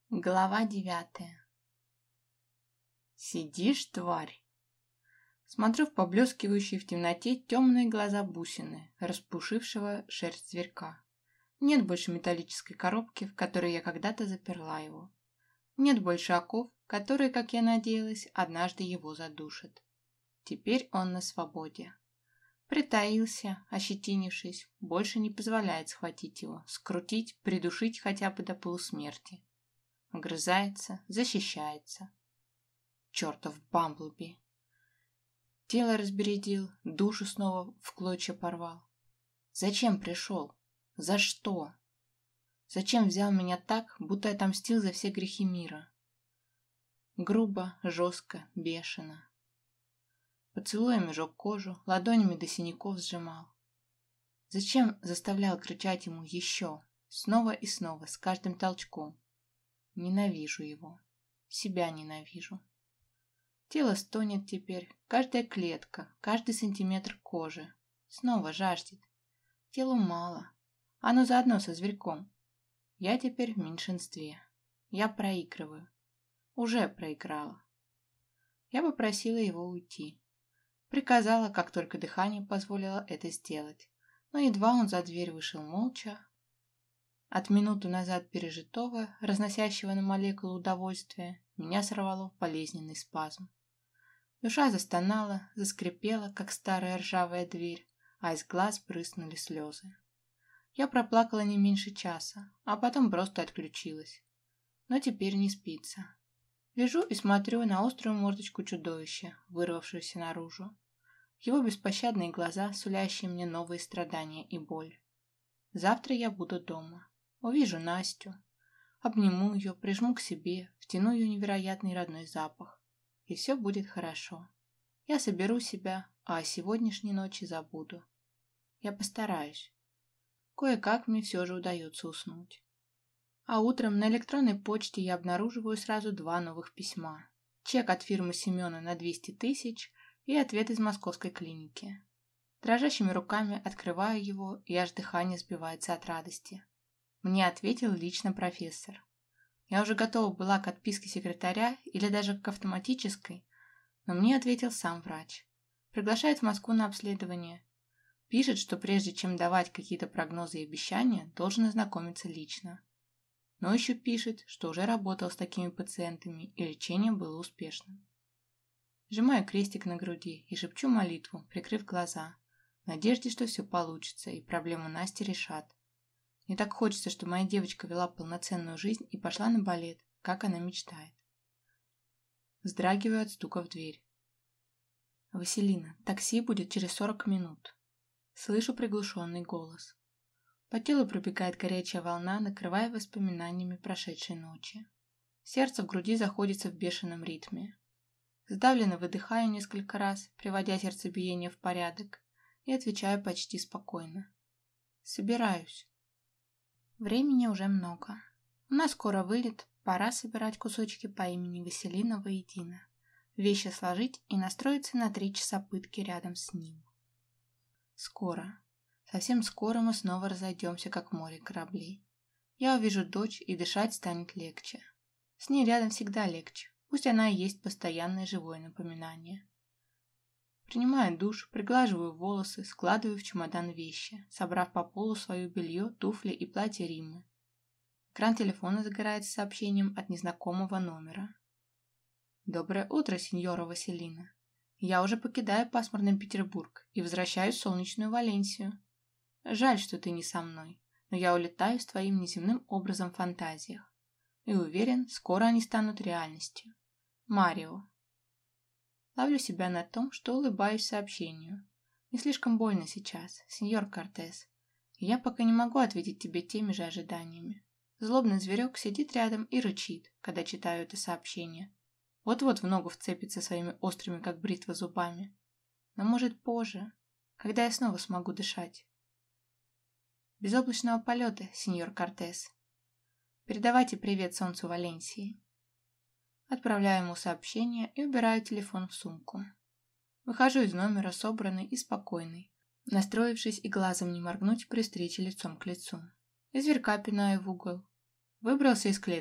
Глава 9. «Сидишь, тварь!» Смотрю в поблескивающие в темноте темные глаза бусины, распушившего шерсть зверька. Нет больше металлической коробки, в которой я когда-то заперла его. Нет больше оков, которые, как я надеялась, однажды его задушат. Теперь он на свободе. Притаился, ощетинившись, больше не позволяет схватить его, скрутить, придушить хотя бы до полусмерти. Огрызается, защищается. Чертов Бамблби. Тело разбередил, душу снова в клочья порвал. Зачем пришел? За что? Зачем взял меня так, будто отомстил за все грехи мира? Грубо, жестко, бешено. Поцелуями жег кожу, ладонями до синяков сжимал. Зачем заставлял кричать ему еще, снова и снова, с каждым толчком? Ненавижу его. Себя ненавижу. Тело стонет теперь, каждая клетка, каждый сантиметр кожи. Снова жаждет. Телу мало. Оно заодно со зверьком. Я теперь в меньшинстве. Я проигрываю. Уже проиграла. Я попросила его уйти. Приказала, как только дыхание позволило это сделать. Но едва он за дверь вышел молча, от минуту назад пережитого, разносящего на молекулу удовольствия, меня сорвало в болезненный спазм. Душа застонала, заскрипела, как старая ржавая дверь, а из глаз брызнули слезы. Я проплакала не меньше часа, а потом просто отключилась. Но теперь не спится. Лежу и смотрю на острую мордочку чудовища, вырвавшуюся наружу. Его беспощадные глаза, сулящие мне новые страдания и боль. Завтра я буду дома. Увижу Настю, обниму ее, прижму к себе, втяну ее невероятный родной запах. И все будет хорошо. Я соберу себя, а о сегодняшней ночи забуду. Я постараюсь. Кое-как мне все же удается уснуть. А утром на электронной почте я обнаруживаю сразу 2 новых письма. Чек от фирмы Семена на 200 тысяч и ответ из московской клиники. Дрожащими руками открываю его, и аж дыхание сбивается от радости. Мне ответил лично профессор. Я уже готова была к отписке секретаря или даже к автоматической, но мне ответил сам врач. Приглашает в Москву на обследование. Пишет, что прежде чем давать какие-то прогнозы и обещания, должен ознакомиться лично. Но еще пишет, что уже работал с такими пациентами и лечение было успешным. Сжимаю крестик на груди и шепчу молитву, прикрыв глаза, в надежде, что все получится и проблему Насти решат. Мне так хочется, чтобы моя девочка вела полноценную жизнь и пошла на балет, как она мечтает. Вздрагиваю от стука в дверь. «Василина, такси будет через 40 минут». Слышу приглушенный голос. По телу пробегает горячая волна, накрывая воспоминаниями прошедшей ночи. Сердце в груди заходится в бешеном ритме. Сдавленно выдыхаю несколько раз, приводя сердцебиение в порядок, и отвечаю почти спокойно. «Собираюсь». Времени уже много. У нас скоро вылет, пора собирать кусочки по имени Василина воедино, вещи сложить и настроиться на 3 часа пытки рядом с ним. Скоро, совсем скоро мы снова разойдемся, как море кораблей. Я увижу дочь, и дышать станет легче. С ней рядом всегда легче, пусть она и есть постоянное живое напоминание. Принимаю душ, приглаживаю волосы, складываю в чемодан вещи, собрав по полу свое белье, туфли и платье Риммы. Экран телефона загорается сообщением от незнакомого номера. «Доброе утро, сеньора Василина. Я уже покидаю пасмурный Петербург и возвращаюсь в солнечную Валенсию. Жаль, что ты не со мной, но я улетаю с твоим неземным образом в фантазиях. И уверен, скоро они станут реальностью. Марио». Ловлю себя на том, что улыбаюсь сообщению. Не слишком больно сейчас, сеньор Кортес. И я пока не могу ответить тебе теми же ожиданиями. Злобный зверек сидит рядом и рычит, когда читаю это сообщение. Вот-вот в ногу вцепится своими острыми, как бритва, зубами. Но может позже, когда я снова смогу дышать. Безоблачного полета, сеньор Кортес. Передавайте привет солнцу Валенсии. Отправляю ему сообщение и убираю телефон в сумку. Выхожу из номера собранный и спокойный, настроившись и глазом не моргнуть при встрече лицом к лицу. И зверька пинаю в угол. Выбрался из клетки.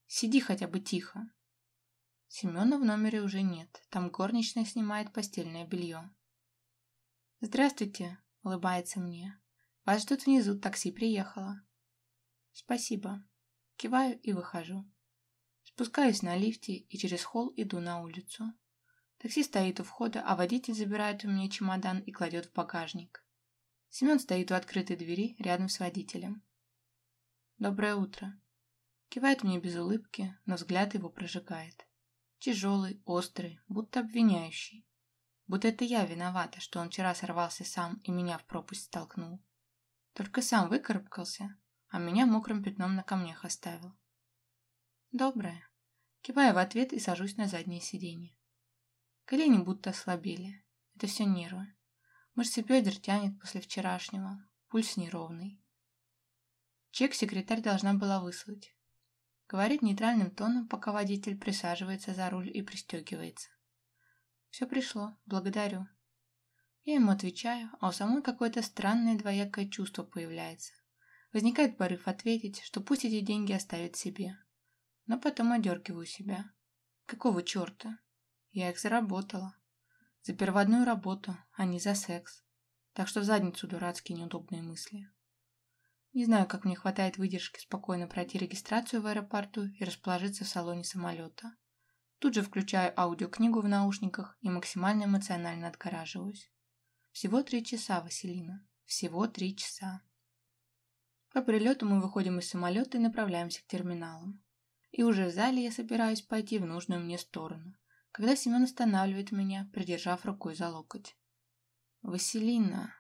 Сиди хотя бы тихо. Семена в номере уже нет, там горничная снимает постельное белье. «Здравствуйте», — улыбается мне. «Вас ждут внизу, такси приехало». «Спасибо». Киваю и выхожу. Спускаюсь на лифте и через холл иду на улицу. Такси стоит у входа, а водитель забирает у меня чемодан и кладет в багажник. Семен стоит у открытой двери рядом с водителем. «Доброе утро». Кивает мне без улыбки, но взгляд его прожигает. Тяжелый, острый, будто обвиняющий. Будто это я виновата, что он вчера сорвался сам и меня в пропасть столкнул. Только сам выкарабкался, а меня мокрым пятном на камнях оставил. «Доброе». Киваю в ответ и сажусь на заднее сиденье. Колени будто ослабели. Это все нервы. Мышцы бедер тянет после вчерашнего. Пульс неровный. Чек секретарь должна была выслать. Говорит нейтральным тоном, пока водитель присаживается за руль и пристегивается. «Все пришло. Благодарю». Я ему отвечаю, а у самой какое-то странное двоякое чувство появляется. Возникает порыв ответить, что пусть эти деньги оставит себе. Но потом одергиваю себя. Какого черта? Я их заработала. За перводную работу, а не за секс. Так что в задницу дурацкие неудобные мысли. Не знаю, как мне хватает выдержки спокойно пройти регистрацию в аэропорту и расположиться в салоне самолета. Тут же включаю аудиокнигу в наушниках и максимально эмоционально отгораживаюсь. Всего 3 часа, Василина. Всего 3 часа. По прилету мы выходим из самолета и направляемся к терминалам. И уже в зале я собираюсь пойти в нужную мне сторону, когда Семен останавливает меня, придержав рукой за локоть. «Василина!»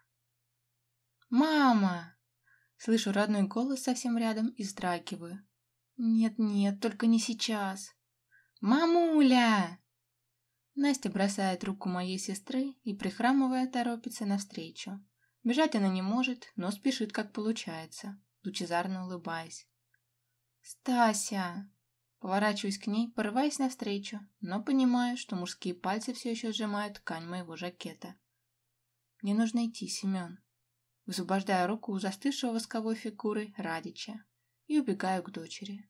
«Мама!» Слышу родной голос совсем рядом и вздрагиваю. «Нет-нет, только не сейчас!» «Мамуля!» Настя бросает руку моей сестры и, прихрамывая, торопится навстречу. Бежать она не может, но спешит, как получается, лучезарно улыбаясь. «Стася!» Поворачиваюсь к ней, порываясь навстречу, но понимаю, что мужские пальцы все еще сжимают ткань моего жакета. «Мне нужно идти, Семен». Высвобождаю руку у застывшего восковой фигуры Радича и убегаю к дочери.